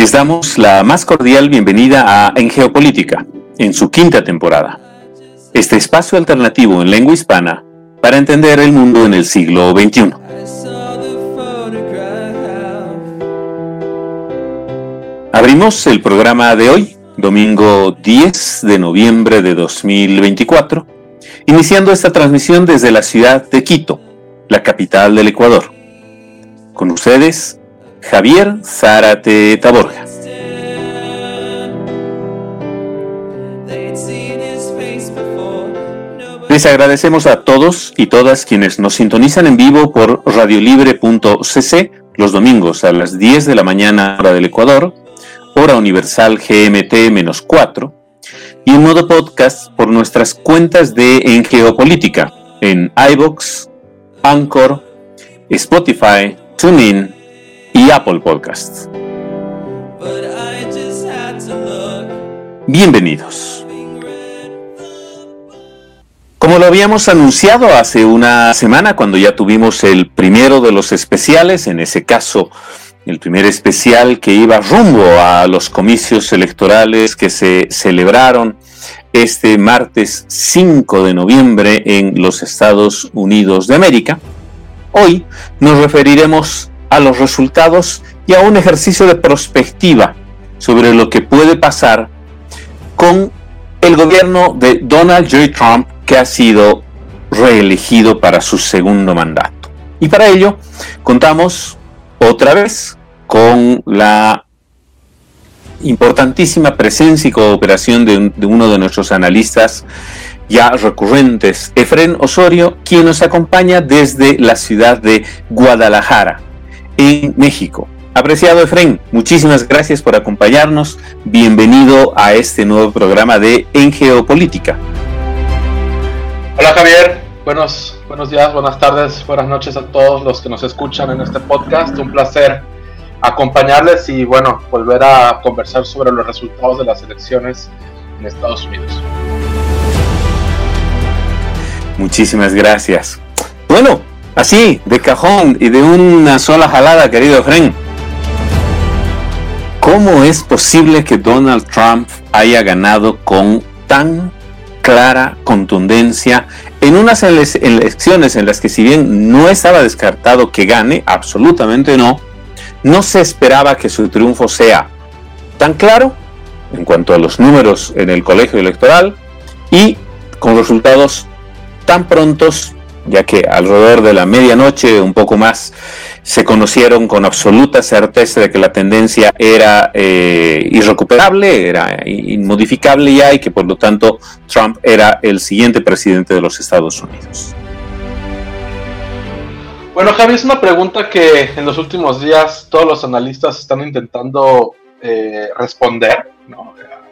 Les damos la más cordial bienvenida a En Geopolítica, en su quinta temporada. Este espacio alternativo en lengua hispana para entender el mundo en el siglo XXI. Abrimos el programa de hoy, domingo 10 de noviembre de 2024, iniciando esta transmisión desde la ciudad de Quito, la capital del Ecuador. Con ustedes, Javier Zárate Taborja. Les agradecemos a todos y todas quienes nos sintonizan en vivo por radiolibre.cc los domingos a las 10 de la mañana hora del Ecuador, hora universal GMT-4, y en modo podcast por nuestras cuentas de En Geopolítica en iVoox, Anchor, Spotify, TuneIn y Apple Podcasts. Bienvenidos. Como lo habíamos anunciado hace una semana, cuando ya tuvimos el primero de los especiales, en ese caso el primer especial que iba rumbo a los comicios electorales que se celebraron este martes 5 de noviembre en los Estados Unidos de América, hoy nos referiremos a los resultados y a un ejercicio de prospectiva sobre lo que puede pasar con el gobierno de Donald J. Trump, que ha sido reelegido para su segundo mandato. Y para ello contamos otra vez con la importantísima presencia y cooperación de uno de nuestros analistas ya recurrentes, Efrén Osorio, quien nos acompaña desde la ciudad de Guadalajara, en México. Apreciado Efrén, muchísimas gracias por acompañarnos. Bienvenido a este nuevo programa de En Geopolítica. Hola Javier, buenos días, buenas tardes, buenas noches a todos los que nos escuchan en este podcast. Un placer acompañarles y volver a conversar sobre los resultados de las elecciones en Estados Unidos. Muchísimas gracias. Bueno, así, de cajón y de una sola jalada, querido Efrén, ¿cómo es posible que Donald Trump haya ganado con tan clara contundencia en unas elecciones en las que, si bien no estaba descartado que gane, absolutamente no se esperaba que su triunfo sea tan claro en cuanto a los números en el colegio electoral y con resultados tan prontos, ya que alrededor de la medianoche, un poco más, se conocieron con absoluta certeza de que la tendencia era irrecuperable, era inmodificable ya, y que por lo tanto Trump era el siguiente presidente de los Estados Unidos. Bueno, Javi, es una pregunta que en los últimos días todos los analistas están intentando responder, ¿no?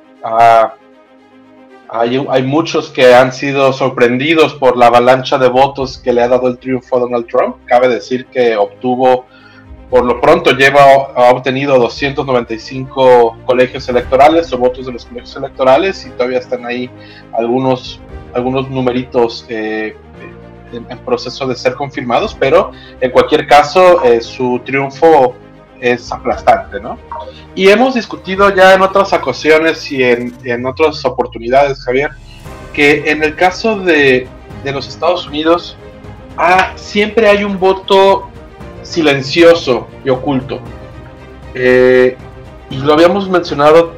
Hay muchos que han sido sorprendidos por la avalancha de votos que le ha dado el triunfo a Donald Trump. Cabe decir que por lo pronto ha obtenido 295 colegios electorales o votos de los colegios electorales, y todavía están ahí algunos numeritos en proceso de ser confirmados, pero en cualquier caso su triunfo es aplastante, ¿no? Y hemos discutido ya en otras ocasiones y en otras oportunidades, Javier, que en el caso de los Estados Unidos siempre hay un voto silencioso y oculto. Y lo habíamos mencionado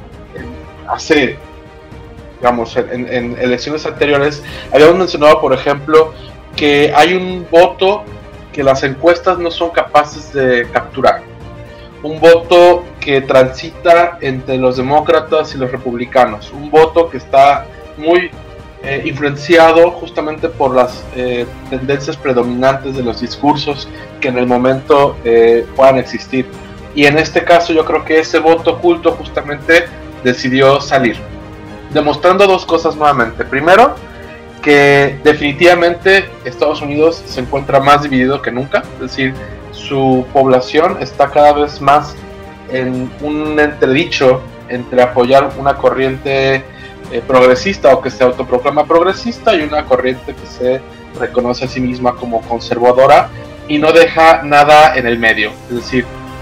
en elecciones anteriores. Habíamos mencionado, por ejemplo, que hay un voto que las encuestas no son capaces de capturar. Un voto que transita entre los demócratas y los republicanos. Un voto que está muy influenciado justamente por las tendencias predominantes de los discursos que en el momento puedan existir. Y en este caso yo creo que ese voto oculto justamente decidió salir, demostrando dos cosas nuevamente. Primero, que definitivamente Estados Unidos se encuentra más dividido que nunca, es decir, su población está cada vez más en un entredicho entre apoyar una corriente progresista o que se autoproclama progresista y una corriente que se reconoce a sí misma como conservadora y no deja nada en el medio. Es decir,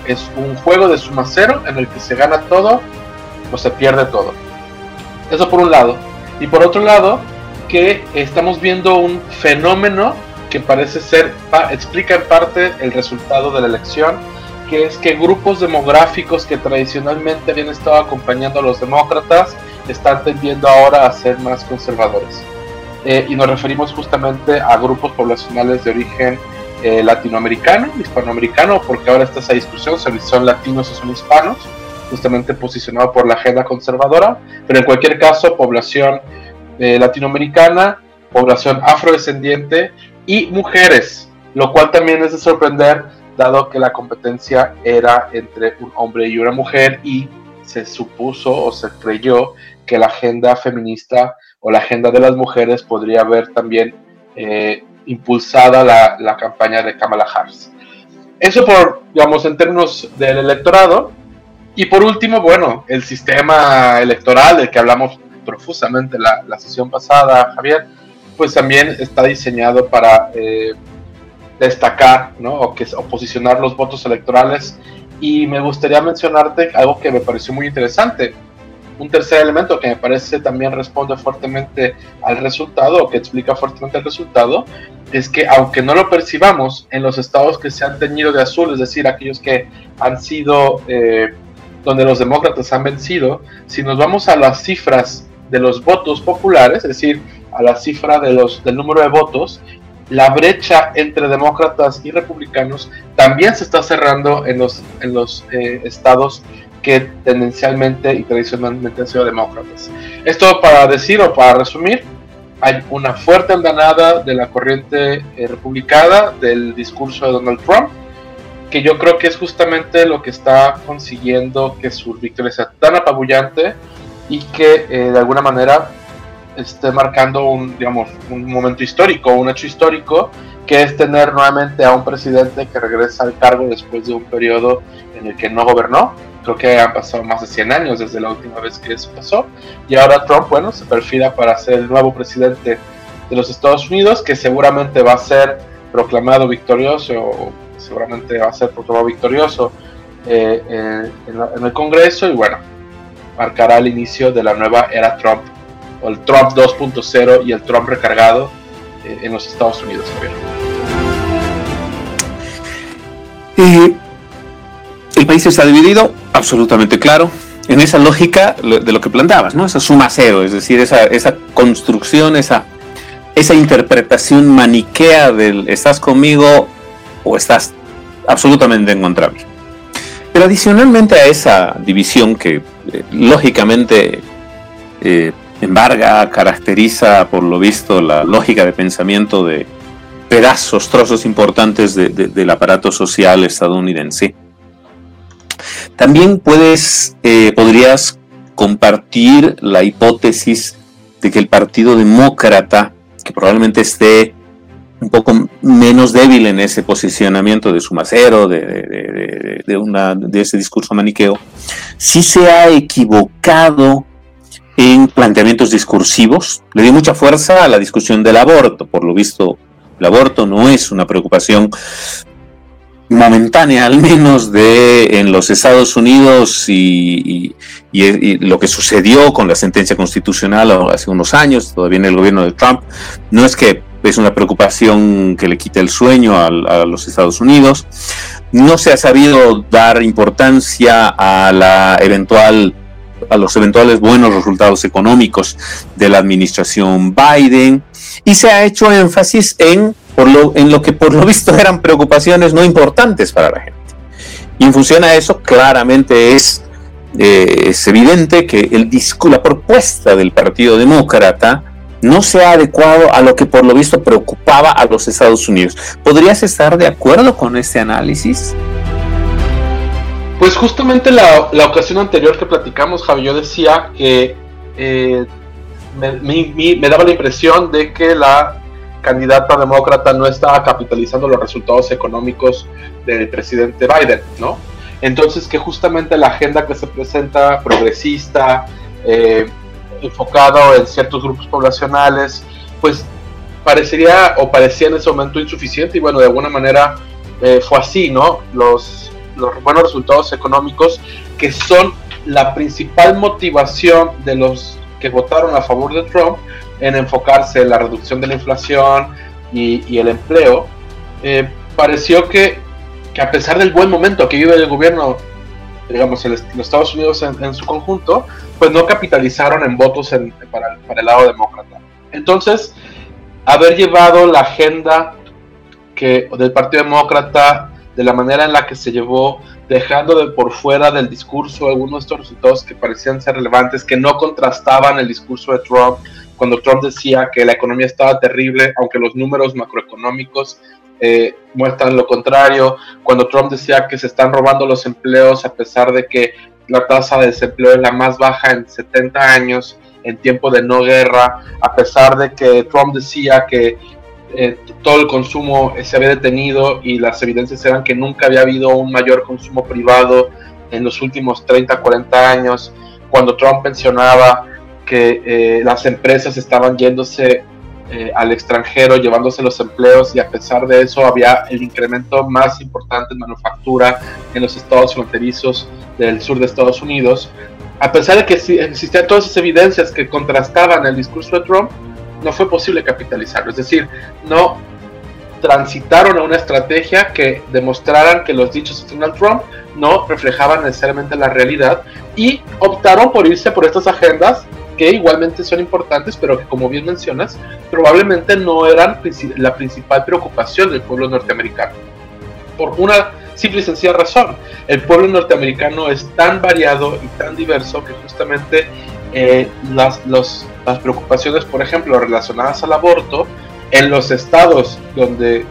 es un juego de suma cero en el que se gana todo o se pierde todo. Eso por un lado. Y por otro lado, que estamos viendo un fenómeno que parece ser, explica en parte el resultado de la elección, que es que grupos demográficos que tradicionalmente habían estado acompañando a los demócratas están tendiendo ahora a ser más conservadores. Y nos referimos justamente a grupos poblacionales de origen latinoamericano, hispanoamericano, porque ahora está esa discusión sobre si son latinos o son hispanos, justamente posicionado por la agenda conservadora, pero en cualquier caso, población latinoamericana, población afrodescendiente y mujeres, lo cual también es de sorprender, dado que la competencia era entre un hombre y una mujer, y se supuso o se creyó que la agenda feminista o la agenda de las mujeres podría haber también impulsada la campaña de Kamala Harris. Eso por, digamos, en términos del electorado. Y por último, bueno, el sistema electoral del que hablamos profusamente la sesión pasada, Javier, pues también está diseñado para destacar, ¿no? o posicionar los votos electorales. Y me gustaría mencionarte algo que me pareció muy interesante. Un tercer elemento que me parece también responde fuertemente al resultado, o que explica fuertemente el resultado, es que aunque no lo percibamos, en los estados que se han teñido de azul, es decir, aquellos que han sido, donde los demócratas han vencido, si nos vamos a las cifras de los votos populares, es decir, a la cifra del número de votos, la brecha entre demócratas y republicanos también se está cerrando en los estados que tendencialmente y tradicionalmente han sido demócratas. Esto para decir o para resumir, hay una fuerte andanada de la corriente republicana del discurso de Donald Trump, que yo creo que es justamente lo que está consiguiendo que su victoria sea tan apabullante y que de alguna manera esté marcando un momento histórico, un hecho histórico, que es tener nuevamente a un presidente que regresa al cargo después de un periodo en el que no gobernó. Creo que han pasado más de 100 años desde la última vez que eso pasó, y ahora Trump, bueno, se perfila para ser el nuevo presidente de los Estados Unidos, que seguramente va a ser proclamado victorioso, en el Congreso, y bueno, marcará el inicio de la nueva era Trump, o el Trump 2.0 y el Trump recargado en los Estados Unidos, Javier. El país está dividido, absolutamente claro, en esa lógica de lo que planteabas, ¿no? Esa suma cero, es decir, esa construcción, esa interpretación maniquea del estás conmigo o estás absolutamente en contra mí. Pero adicionalmente a esa división que lógicamente embarga, caracteriza por lo visto la lógica de pensamiento de trozos importantes del aparato social estadounidense, también podrías compartir la hipótesis de que el Partido Demócrata, que probablemente esté un poco menos débil en ese posicionamiento de suma cero, de ese discurso maniqueo, sí se ha equivocado en planteamientos discursivos. Le dio mucha fuerza a la discusión del aborto. Por lo visto, el aborto no es una preocupación momentánea, al menos en los Estados Unidos, y lo que sucedió con la sentencia constitucional hace unos años, todavía en el gobierno de Trump, no es que es una preocupación que le quite el sueño a los Estados Unidos. No se ha sabido dar importancia a los eventuales buenos resultados económicos de la administración Biden, y se ha hecho énfasis en lo que por lo visto eran preocupaciones no importantes para la gente. Y en función a eso, claramente es evidente que la propuesta del Partido Demócrata no se ha adecuado a lo que por lo visto preocupaba a los Estados Unidos. ¿Podrías estar de acuerdo con este análisis? Pues justamente la ocasión anterior que platicamos, Javi, yo decía que me daba la impresión de que la candidata demócrata no estaba capitalizando los resultados económicos del presidente Biden, ¿no? Entonces que justamente la agenda que se presenta, progresista, enfocado en ciertos grupos poblacionales, pues parecía en ese momento insuficiente, y bueno, de alguna manera fue así, ¿no? los buenos resultados económicos, que son la principal motivación de los que votaron a favor de Trump en enfocarse en la reducción de la inflación y el empleo, pareció que a pesar del buen momento que vive el gobierno, digamos, los Estados Unidos en su conjunto, pues no capitalizaron en votos para el lado demócrata. Entonces, haber llevado la agenda del Partido Demócrata de la manera en la que se llevó, dejando por fuera del discurso algunos de estos resultados que parecían ser relevantes, que no contrastaban el discurso de Trump, cuando Trump decía que la economía estaba terrible, aunque los números macroeconómicos muestran lo contrario, cuando Trump decía que se están robando los empleos a pesar de que la tasa de desempleo es la más baja en 70 años, en tiempo de no guerra, a pesar de que Trump decía que todo el consumo se había detenido y las evidencias eran que nunca había habido un mayor consumo privado en los últimos 30, 40 años, cuando Trump mencionaba que las empresas estaban yéndose al extranjero, llevándose los empleos, y a pesar de eso había el incremento más importante en manufactura en los estados fronterizos del sur de Estados Unidos. A pesar de que existían todas esas evidencias que contrastaban el discurso de Trump, no fue posible capitalizarlo. Es decir, no transitaron a una estrategia que demostraran que los dichos de Donald Trump no reflejaban necesariamente la realidad, y optaron por irse por estas agendas que igualmente son importantes, pero que, como bien mencionas, probablemente no eran la principal preocupación del pueblo norteamericano. Por una simple y sencilla razón: el pueblo norteamericano es tan variado y tan diverso que justamente las preocupaciones, por ejemplo, relacionadas al aborto, en los estados donde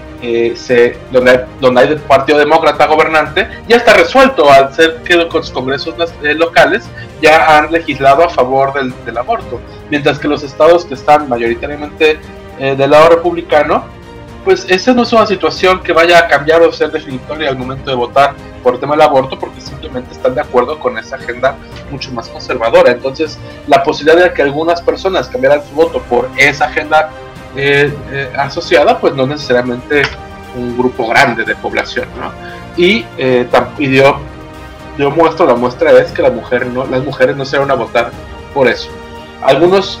hay el Partido Demócrata gobernante, ya está resuelto, al ser que los congresos locales ya han legislado a favor del aborto, mientras que los estados que están mayoritariamente del lado republicano, pues esa no es una situación que vaya a cambiar o ser definitoria al momento de votar por el tema del aborto, porque simplemente están de acuerdo con esa agenda mucho más conservadora. Entonces, la posibilidad de que algunas personas cambiaran su voto por esa agenda asociada, pues no necesariamente un grupo grande de población, ¿no? Y la muestra es que las mujeres no se van a votar por eso. Algunos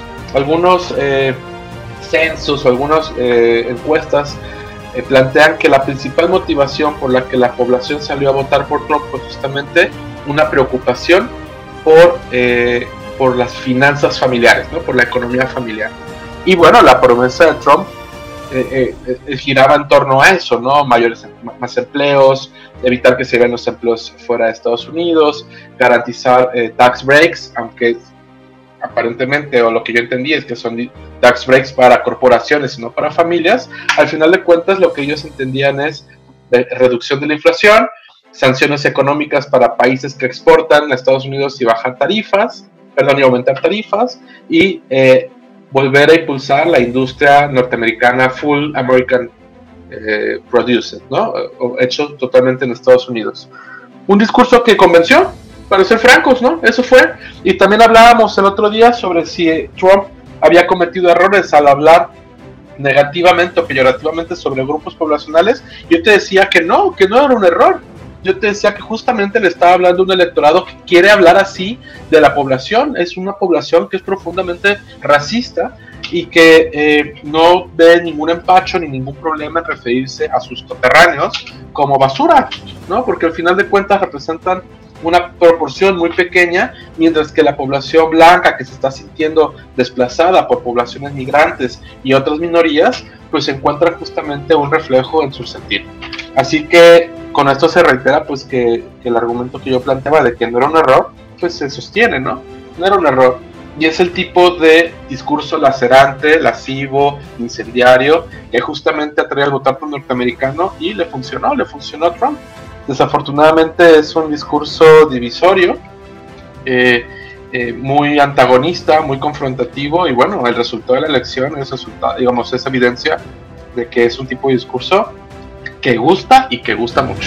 censos o algunas encuestas plantean que la principal motivación por la que la población salió a votar por Trump fue justamente una preocupación por las finanzas familiares, ¿no? Por la economía familiar. Y bueno, la promesa de Trump giraba en torno a eso, ¿no? Más empleos, evitar que se vean los empleos fuera de Estados Unidos, garantizar tax breaks, aunque aparentemente, o lo que yo entendí, es que son tax breaks para corporaciones y no para familias. Al final de cuentas, lo que ellos entendían es reducción de la inflación, sanciones económicas para países que exportan a Estados Unidos y aumentar tarifas, y volver a impulsar la industria norteamericana full American produced, ¿no? Hecho totalmente en Estados Unidos. Un discurso que convenció, para ser francos, ¿no? Eso fue. Y también hablábamos el otro día sobre si Trump había cometido errores al hablar negativamente o peyorativamente sobre grupos poblacionales. Yo te decía que no era un error. Yo te decía que justamente le estaba hablando a un electorado que quiere hablar así de la población. Es una población que es profundamente racista y que no ve ningún empacho ni ningún problema en referirse a sus coterráneos como basura, ¿no? Porque al final de cuentas representan una proporción muy pequeña, mientras que la población blanca, que se está sintiendo desplazada por poblaciones migrantes y otras minorías, pues encuentra justamente un reflejo en su sentir. Así que con esto se reitera pues que el argumento que yo planteaba de que no era un error, pues se sostiene, ¿no? No era un error. Y es el tipo de discurso lacerante, lascivo, incendiario, que justamente atrae al votante norteamericano, y le funcionó a Trump. Desafortunadamente es un discurso divisorio, muy antagonista, muy confrontativo, y bueno, el resultado de la elección es evidencia de que es un tipo de discurso que gusta y que gusta mucho.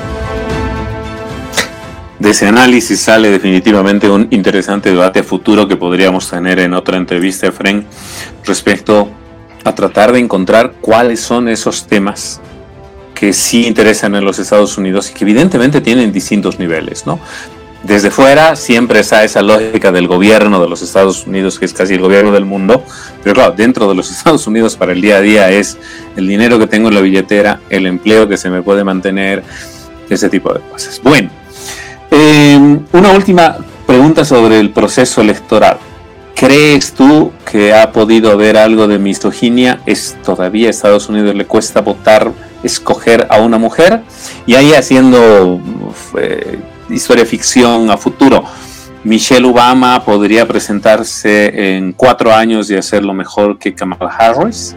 De ese análisis sale definitivamente un interesante debate futuro que podríamos tener en otra entrevista, Efraín, respecto a tratar de encontrar cuáles son esos temas que sí interesan en los Estados Unidos y que evidentemente tienen distintos niveles, ¿no? Desde fuera siempre está esa lógica del gobierno de los Estados Unidos, que es casi el gobierno del mundo, pero claro, dentro de los Estados Unidos para el día a día es el dinero que tengo en la billetera, el empleo que se me puede mantener, ese tipo de cosas. Bueno, una última pregunta sobre el proceso electoral. ¿Crees tú que ha podido haber algo de misoginia? ¿Es todavía a Estados Unidos le cuesta votar, escoger a una mujer? Y ahí haciendo historia ficción a futuro, ¿Michelle Obama podría presentarse en 4 años y hacerlo mejor que Kamala Harris?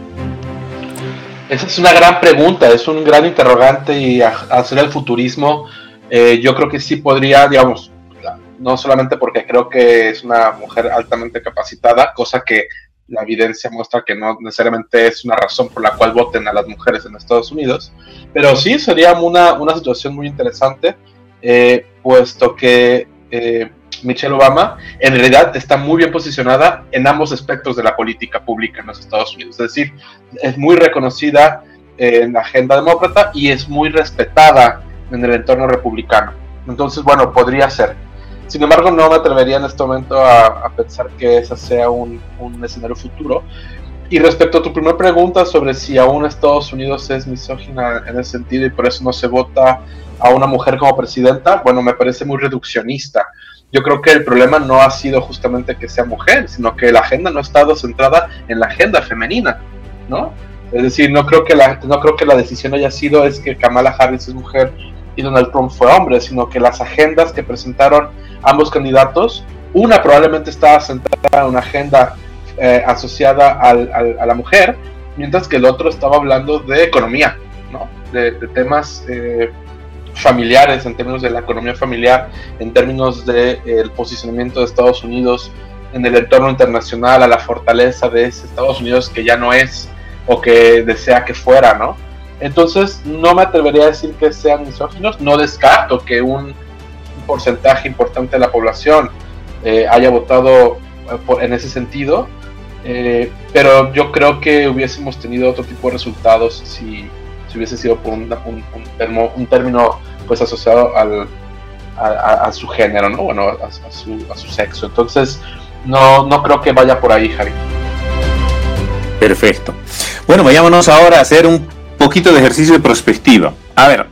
Esa es una gran pregunta, es un gran interrogante y hacer el futurismo, yo creo que sí podría, digamos, no solamente porque creo que es una mujer altamente capacitada, cosa que la evidencia muestra que no necesariamente es una razón por la cual voten a las mujeres en Estados Unidos, pero sí sería una situación muy interesante, puesto que Michelle Obama en realidad está muy bien posicionada en ambos aspectos de la política pública en los Estados Unidos, es decir, es muy reconocida en la agenda demócrata y es muy respetada en el entorno republicano. Entonces, bueno, podría ser. Sin embargo, no me atrevería en este momento a pensar que ese sea un escenario futuro. Y respecto a tu primera pregunta sobre si aún Estados Unidos es misógina en ese sentido y por eso no se vota a una mujer como presidenta, bueno, me parece muy reduccionista. Yo creo que el problema no ha sido justamente que sea mujer, sino que la agenda no ha estado centrada en la agenda femenina, ¿no? Es decir, no creo que la decisión haya sido es que Kamala Harris es mujer y Donald Trump fue hombre, sino que las agendas que presentaron ambos candidatos, una probablemente estaba centrada en una agenda asociada a la mujer, mientras que el otro estaba hablando de economía, ¿no? De temas familiares, en términos de la economía familiar, en términos del posicionamiento de Estados Unidos en el entorno internacional, a la fortaleza de ese Estados Unidos que ya no es o que desea que fuera, ¿no? Entonces no me atrevería a decir que sean misóginos, no descarto que un porcentaje importante de la población haya votado en ese sentido, pero yo creo que hubiésemos tenido otro tipo de resultados si hubiese sido por un término pues asociado a su género, ¿no? Bueno, a su sexo. Entonces no creo que vaya por ahí, Javi. Perfecto. Bueno, vayámonos ahora a hacer un poquito de ejercicio de perspectiva. A ver,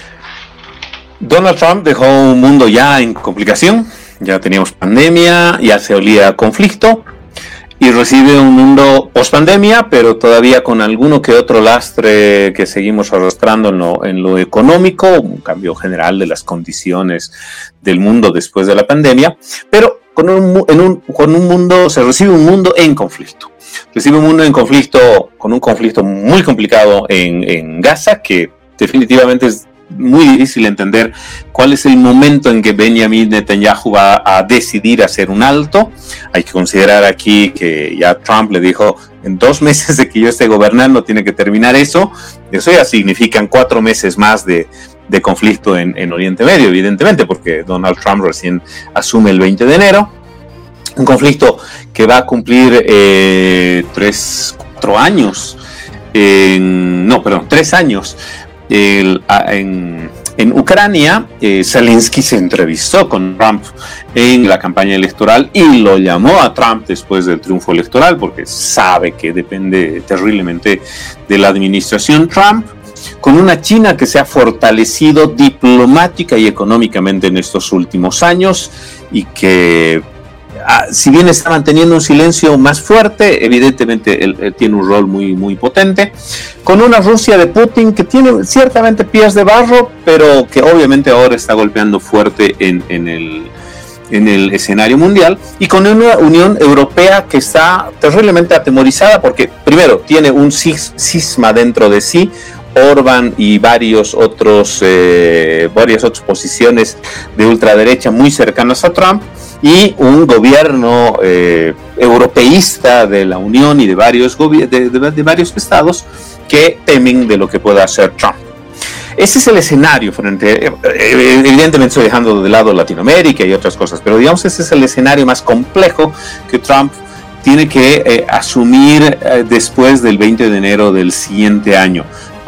Donald Trump dejó un mundo ya en complicación, ya teníamos pandemia, ya se olía a conflicto, y recibe un mundo post-pandemia, pero todavía con alguno que otro lastre que seguimos arrastrando en lo económico, un cambio general de las condiciones del mundo después de la pandemia, pero se recibe un mundo en conflicto. Recibe un mundo en conflicto, con un conflicto muy complicado en Gaza, que definitivamente es muy difícil entender cuál es el momento en que Benjamin Netanyahu va a decidir hacer un alto. Hay que considerar aquí que ya Trump le dijo, en 2 meses de que yo esté gobernando tiene que terminar eso. Eso ya significan 4 meses más de conflicto en Oriente Medio, evidentemente, porque Donald Trump recién asume el 20 de enero. Un conflicto que va a cumplir 3 años. 3 años. En Ucrania, Zelensky se entrevistó con Trump en la campaña electoral y lo llamó a Trump después del triunfo electoral porque sabe que depende terriblemente de la administración Trump, con una China que se ha fortalecido diplomática y económicamente en estos últimos años y que, si bien está manteniendo un silencio más fuerte, evidentemente él tiene un rol muy, muy potente, con una Rusia de Putin que tiene ciertamente pies de barro, pero que obviamente ahora está golpeando fuerte en el escenario mundial, y con una Unión Europea que está terriblemente atemorizada porque, primero, tiene un cisma dentro de sí, Orbán y varias otras posiciones de ultraderecha muy cercanas a Trump, y un gobierno europeísta de la Unión y de varios estados que temen de lo que pueda hacer Trump. Ese es el escenario evidentemente estoy dejando de lado Latinoamérica y otras cosas, pero digamos ese es el escenario más complejo que Trump tiene que asumir después del 20 de enero del siguiente año,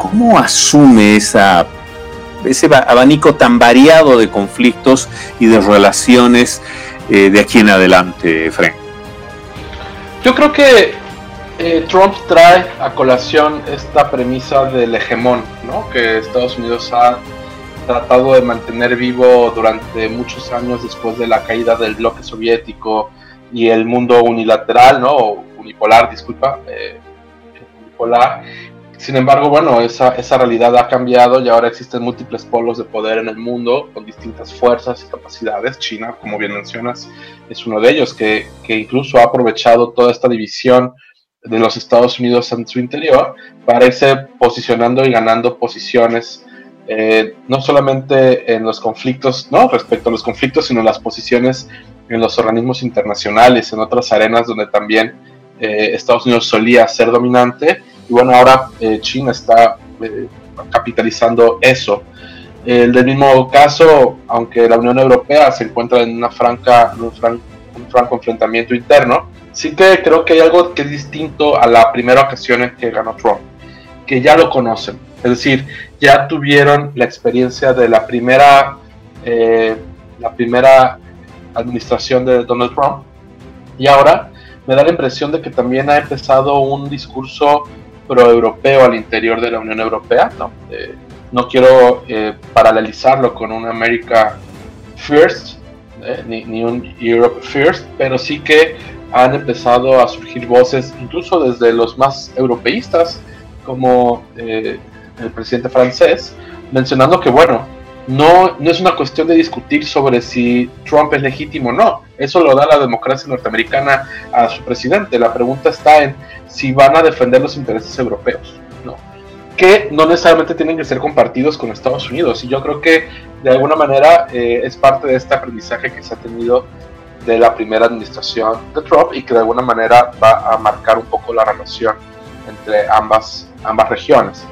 ¿cómo asume ese abanico tan variado de conflictos y de relaciones de aquí en adelante, Efraín? Yo creo que Trump trae a colación esta premisa del hegemón, ¿no? Que Estados Unidos ha tratado de mantener vivo durante muchos años después de la caída del bloque soviético y el mundo unilateral, ¿no? O unipolar, disculpa, unipolar. Sin embargo, bueno, esa realidad ha cambiado y ahora existen múltiples polos de poder en el mundo con distintas fuerzas y capacidades. China, como bien mencionas, es uno de ellos que incluso ha aprovechado toda esta división de los Estados Unidos en su interior para irse posicionando y ganando posiciones, no solamente en los conflictos, ¿no? Respecto a los conflictos, sino en las posiciones en los organismos internacionales, en otras arenas donde también Estados Unidos solía ser dominante. Y bueno, ahora China está capitalizando eso. Del mismo caso, aunque la Unión Europea se encuentra en un franco enfrentamiento interno, sí que creo que hay algo que es distinto a la primera ocasión en que ganó Trump, que ya lo conocen. Es decir, ya tuvieron la experiencia de la primera administración de Donald Trump, y ahora me da la impresión de que también ha empezado un discurso proeuropeo al interior de la Unión Europea. No quiero paralelizarlo con un America First, ni un Europe First, pero sí que han empezado a surgir voces, incluso desde los más europeístas, como el presidente francés, mencionando que, bueno, no es una cuestión de discutir sobre si Trump es legítimo o no. Eso lo da la democracia norteamericana a su presidente. La pregunta está en si van a defender los intereses europeos, ¿no? Que no necesariamente tienen que ser compartidos con Estados Unidos. Y yo creo que de alguna manera es parte de este aprendizaje que se ha tenido de la primera administración de Trump y que de alguna manera va a marcar un poco la relación entre ambas regiones.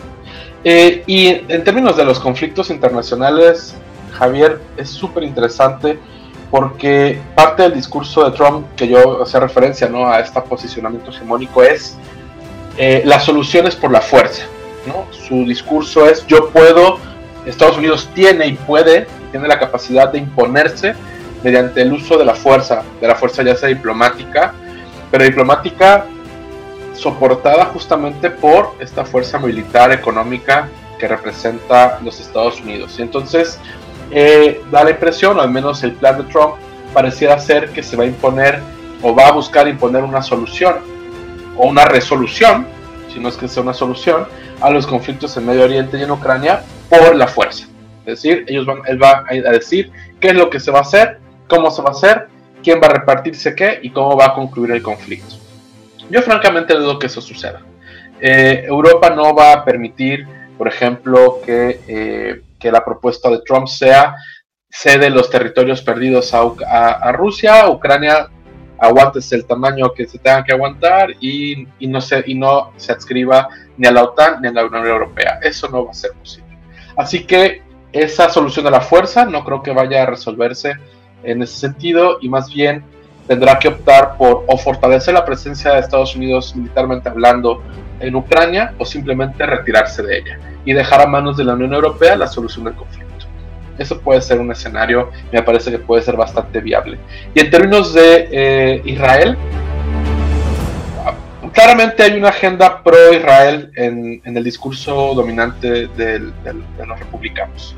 Y en términos de los conflictos internacionales, Javier, es súper interesante porque parte del discurso de Trump, que yo hacía referencia, ¿no?, a este posicionamiento hegemónico, es las soluciones por la fuerza, ¿no? Su discurso es: yo puedo, Estados Unidos tiene la capacidad de imponerse mediante el uso de la fuerza ya sea diplomática, pero diplomática soportada justamente por esta fuerza militar económica que representa los Estados Unidos. Y entonces da la impresión, o al menos el plan de Trump pareciera ser, que se va a imponer o va a buscar imponer una solución o una resolución, si no es que sea una solución, a los conflictos en Medio Oriente y en Ucrania por la fuerza. Es decir, él va a decir qué es lo que se va a hacer, cómo se va a hacer, quién va a repartirse qué y cómo va a concluir el conflicto. Yo francamente dudo que eso suceda. Europa no va a permitir, por ejemplo, que la propuesta de Trump sea: cede los territorios perdidos a Rusia, Ucrania, aguántese el tamaño que se tenga que aguantar y no se adscriba ni a la OTAN ni a la Unión Europea. Eso no va a ser posible. Así que esa solución de la fuerza no creo que vaya a resolverse en ese sentido, y más bien tendrá que optar por o fortalecer la presencia de Estados Unidos militarmente hablando en Ucrania, o simplemente retirarse de ella y dejar a manos de la Unión Europea la solución del conflicto. Eso puede ser un escenario, me parece que puede ser bastante viable. Y en términos de Israel, claramente hay una agenda pro-Israel en el discurso dominante de los republicanos.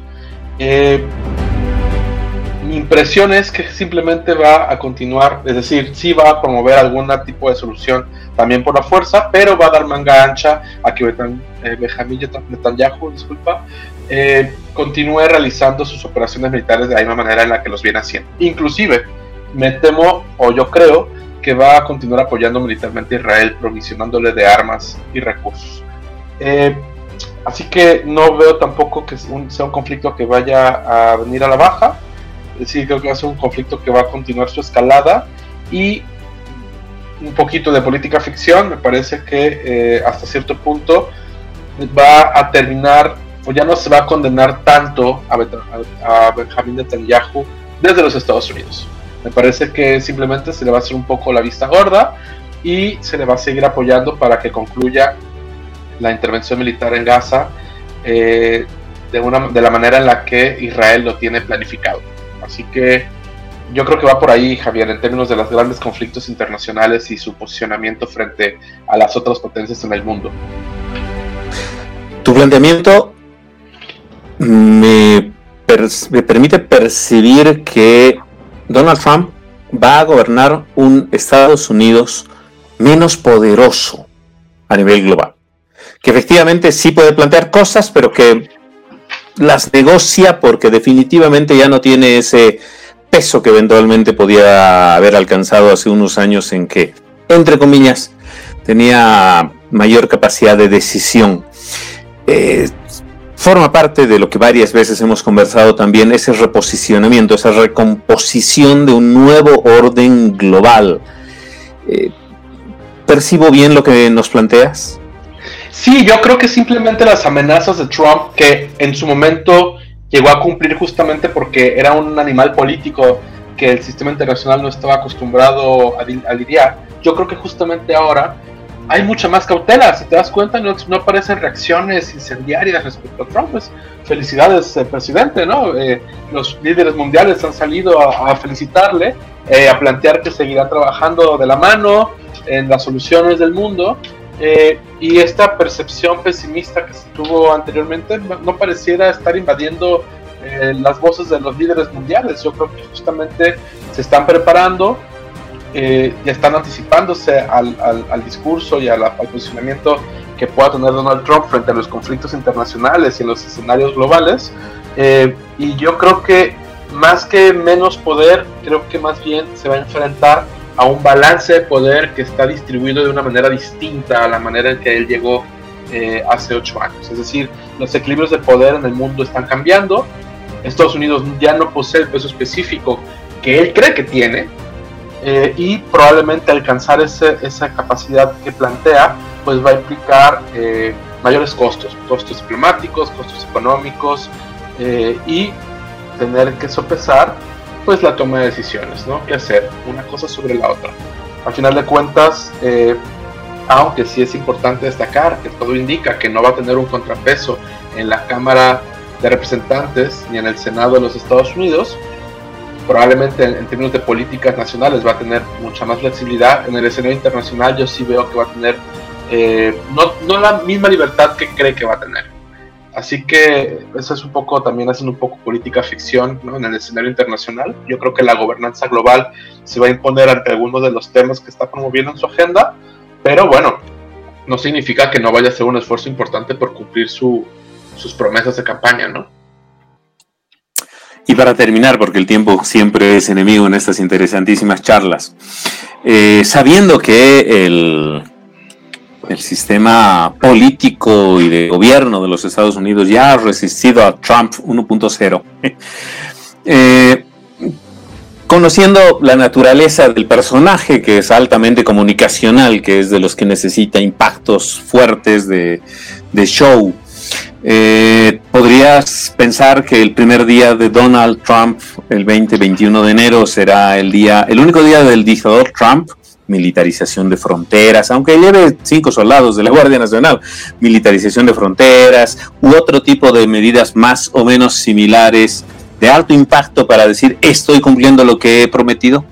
Mi impresión es que simplemente va a continuar, es decir, sí va a promover algún tipo de solución también por la fuerza, pero va a dar manga ancha a que Benjamin Netanyahu, continúe realizando sus operaciones militares de la misma manera en la que los viene haciendo. Inclusive, me temo, o yo creo, que va a continuar apoyando militarmente a Israel, provisionándole de armas y recursos. Así que no veo tampoco que sea un conflicto que vaya a venir a la baja. Es decir, creo que va a ser un conflicto que va a continuar su escalada, y un poquito de política ficción, me parece que hasta cierto punto va a terminar, o ya no se va a condenar tanto a Benjamin Netanyahu desde los Estados Unidos. Me parece que simplemente se le va a hacer un poco la vista gorda y se le va a seguir apoyando para que concluya la intervención militar en Gaza de la manera en la que Israel lo tiene planificado. Así que yo creo que va por ahí, Javier, en términos de los grandes conflictos internacionales y su posicionamiento frente a las otras potencias en el mundo. Tu planteamiento me permite percibir que Donald Trump va a gobernar un Estados Unidos menos poderoso a nivel global, que efectivamente sí puede plantear cosas, pero que las negocia porque definitivamente ya no tiene ese peso que eventualmente podía haber alcanzado hace unos años, en que, entre comillas, tenía mayor capacidad de decisión. Forma parte de lo que varias veces hemos conversado también, ese reposicionamiento, esa recomposición de un nuevo orden global. ¿Percibo bien lo que nos planteas? Sí, yo creo que simplemente las amenazas de Trump, que en su momento llegó a cumplir justamente porque era un animal político que el sistema internacional no estaba acostumbrado a lidiar, yo creo que justamente ahora hay mucha más cautela. Si te das cuenta, no aparecen reacciones incendiarias respecto a Trump. Pues, felicidades, presidente, ¿no? Los líderes mundiales han salido a felicitarle, a plantear que seguirá trabajando de la mano en las soluciones del mundo. Y esta percepción pesimista que se tuvo anteriormente no pareciera estar invadiendo las voces de los líderes mundiales. Yo creo que justamente se están preparando, ya están anticipándose al discurso y al posicionamiento que pueda tener Donald Trump frente a los conflictos internacionales y en los escenarios globales. Y yo creo que más que menos poder, creo que más bien se va a enfrentar a un balance de poder que está distribuido de una manera distinta a la manera en que él llegó hace 8 años. Es decir, los equilibrios de poder en el mundo están cambiando. Estados Unidos ya no posee el peso específico que él cree que tiene, y probablemente alcanzar esa capacidad que plantea pues va a implicar mayores costos diplomáticos, costos económicos, y tener que sopesar pues la toma de decisiones, ¿no? ¿Qué hacer? Una cosa sobre la otra. Al final de cuentas, aunque sí es importante destacar que todo indica que no va a tener un contrapeso en la Cámara de Representantes ni en el Senado de los Estados Unidos, probablemente en términos de políticas nacionales va a tener mucha más flexibilidad. En el escenario internacional yo sí veo que va a tener no la misma libertad que cree que va a tener. Así que eso es un poco, también haciendo un poco política ficción, ¿no? En el escenario internacional. Yo creo que la gobernanza global se va a imponer ante algunos de los temas que está promoviendo en su agenda, pero bueno, no significa que no vaya a ser un esfuerzo importante por cumplir sus promesas de campaña, ¿no? Y para terminar, porque el tiempo siempre es enemigo en estas interesantísimas charlas, sabiendo que el sistema político y de gobierno de los Estados Unidos ya ha resistido a Trump 1.0, conociendo la naturaleza del personaje, que es altamente comunicacional, que es de los que necesita impactos fuertes de show, ¿podrías pensar que el primer día de Donald Trump, el 20-21 de enero, será el único día del dictador Trump? Militarización de fronteras, aunque lleve 5 soldados de la Guardia Nacional, militarización de fronteras u otro tipo de medidas más o menos similares de alto impacto para decir estoy cumpliendo lo que he prometido.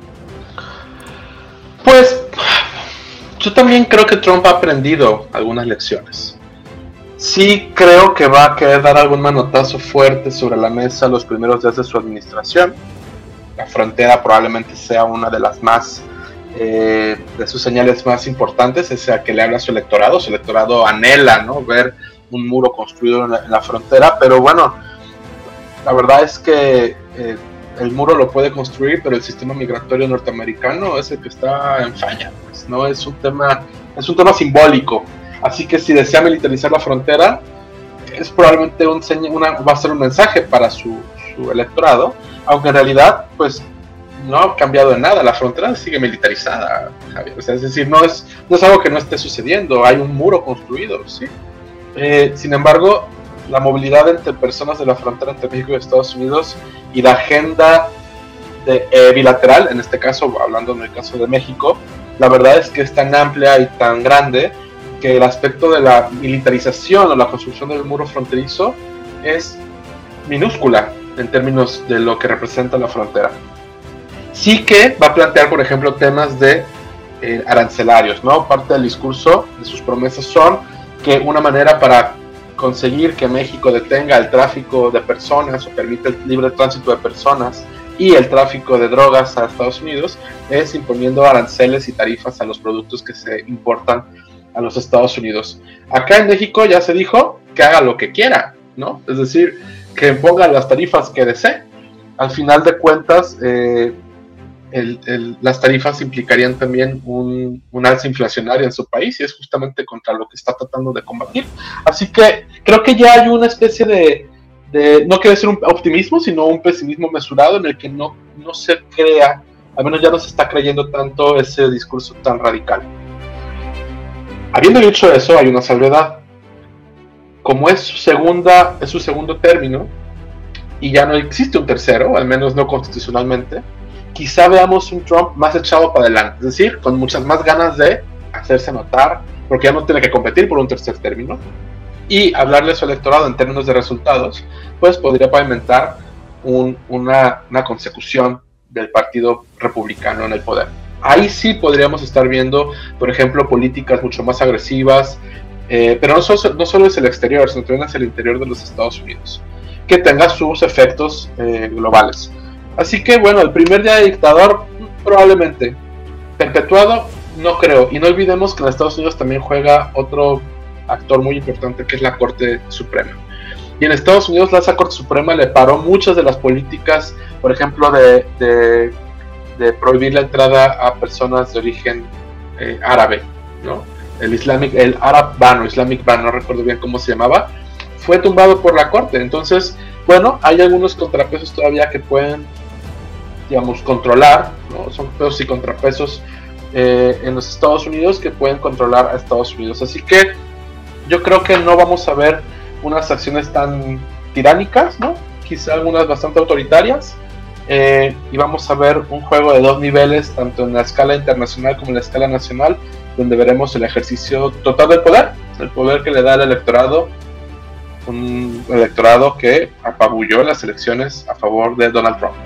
Pues yo también creo que Trump ha aprendido algunas lecciones. Sí creo que va a querer dar algún manotazo fuerte sobre la mesa los primeros días de su administración. La frontera probablemente sea una de las más de sus señales más importantes, es a que le habla a su electorado anhela, ¿no? Ver un muro construido en la frontera, pero bueno, la verdad es que el muro lo puede construir, pero el sistema migratorio norteamericano es el que está en falla, pues, ¿no? Es un tema simbólico, así que si desea militarizar la frontera, es probablemente va a ser un mensaje para su electorado, aunque en realidad, pues, no ha cambiado en nada, la frontera sigue militarizada, Javier. O sea, es decir, no es algo que no esté sucediendo, hay un muro construido, ¿sí? Sin embargo, la movilidad entre personas de la frontera entre México y Estados Unidos y la agenda bilateral, en este caso, hablando en el caso de México, la verdad es que es tan amplia y tan grande que el aspecto de la militarización o la construcción del muro fronterizo es minúscula en términos de lo que representa la frontera. Sí que va a plantear, por ejemplo, temas de arancelarios, ¿no? Parte del discurso de sus promesas son que una manera para conseguir que México detenga el tráfico de personas o permita el libre tránsito de personas y el tráfico de drogas a Estados Unidos es imponiendo aranceles y tarifas a los productos que se importan a los Estados Unidos. Acá en México ya se dijo que haga lo que quiera, ¿no? Es decir, que ponga las tarifas que desee. Al final de cuentas, las tarifas implicarían también un alza inflacionaria en su país y es justamente contra lo que está tratando de combatir. Así que creo que ya hay una especie de no quiero decir un optimismo, sino un pesimismo mesurado en el que no se crea, al menos ya no se está creyendo tanto ese discurso tan radical. Habiendo dicho eso, hay una salvedad. Como es su segundo término y ya no existe un tercero, al menos no constitucionalmente, quizá veamos un Trump más echado para adelante, es decir, con muchas más ganas de hacerse notar, porque ya no tiene que competir por un tercer término, y hablarle a su electorado en términos de resultados, pues podría pavimentar una consecución del Partido Republicano en el poder. Ahí sí podríamos estar viendo, por ejemplo, políticas mucho más agresivas, pero no solo es el exterior, sino también es el interior de los Estados Unidos, que tenga sus efectos globales. Así que bueno, el primer día de dictador probablemente, perpetuado no creo, y no olvidemos que en Estados Unidos también juega otro actor muy importante que es la Corte Suprema. Y en Estados Unidos la Corte Suprema le paró muchas de las políticas, por ejemplo, de prohibir la entrada a personas de origen árabe, ¿no? El Arab Ban o Islamic Ban, no recuerdo bien cómo se llamaba, fue tumbado por la Corte. Entonces, bueno, hay algunos contrapesos todavía que pueden, digamos, controlar, ¿no? Son pesos y contrapesos en los Estados Unidos que pueden controlar a Estados Unidos. Así que yo creo que no vamos a ver unas acciones tan tiránicas, ¿no? Quizá algunas bastante autoritarias, y vamos a ver un juego de dos niveles, tanto en la escala internacional como en la escala nacional, donde veremos el ejercicio total del poder, el poder que le da al electorado, un electorado que apabulló las elecciones a favor de Donald Trump.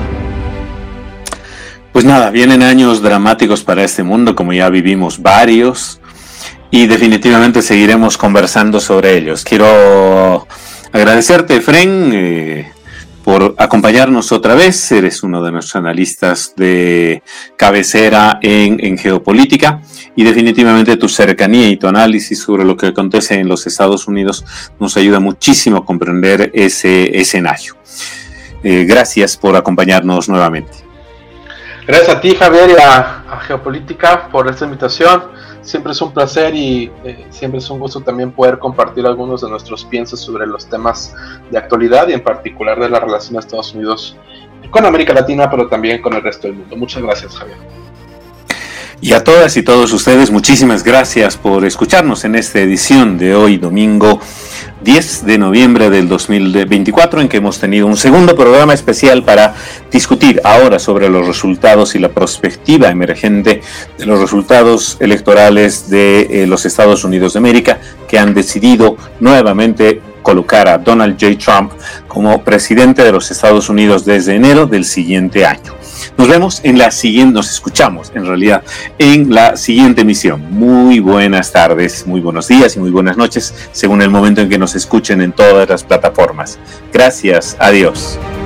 Pues nada, vienen años dramáticos para este mundo, como ya vivimos varios, y definitivamente seguiremos conversando sobre ellos. Quiero agradecerte, Efren, por acompañarnos otra vez. Eres uno de nuestros analistas de cabecera en geopolítica, y definitivamente tu cercanía y tu análisis sobre lo que acontece en los Estados Unidos nos ayuda muchísimo a comprender ese escenario. Gracias por acompañarnos nuevamente. Gracias a ti, Javier, y a Geopolítica por esta invitación. Siempre es un placer y siempre es un gusto también poder compartir algunos de nuestros piensos sobre los temas de actualidad y en particular de la relación de Estados Unidos con América Latina, pero también con el resto del mundo. Muchas gracias, Javier. Y a todas y todos ustedes, muchísimas gracias por escucharnos en esta edición de hoy, domingo 10 de noviembre del 2024, en que hemos tenido un segundo programa especial para discutir ahora sobre los resultados y la perspectiva emergente de los resultados electorales de los Estados Unidos de América, que han decidido nuevamente colocar a Donald J. Trump como presidente de los Estados Unidos desde enero del siguiente año. Nos escuchamos en realidad en la siguiente emisión. Muy buenas tardes, muy buenos días y muy buenas noches, según el momento en que nos escuchen en todas las plataformas. Gracias, adiós.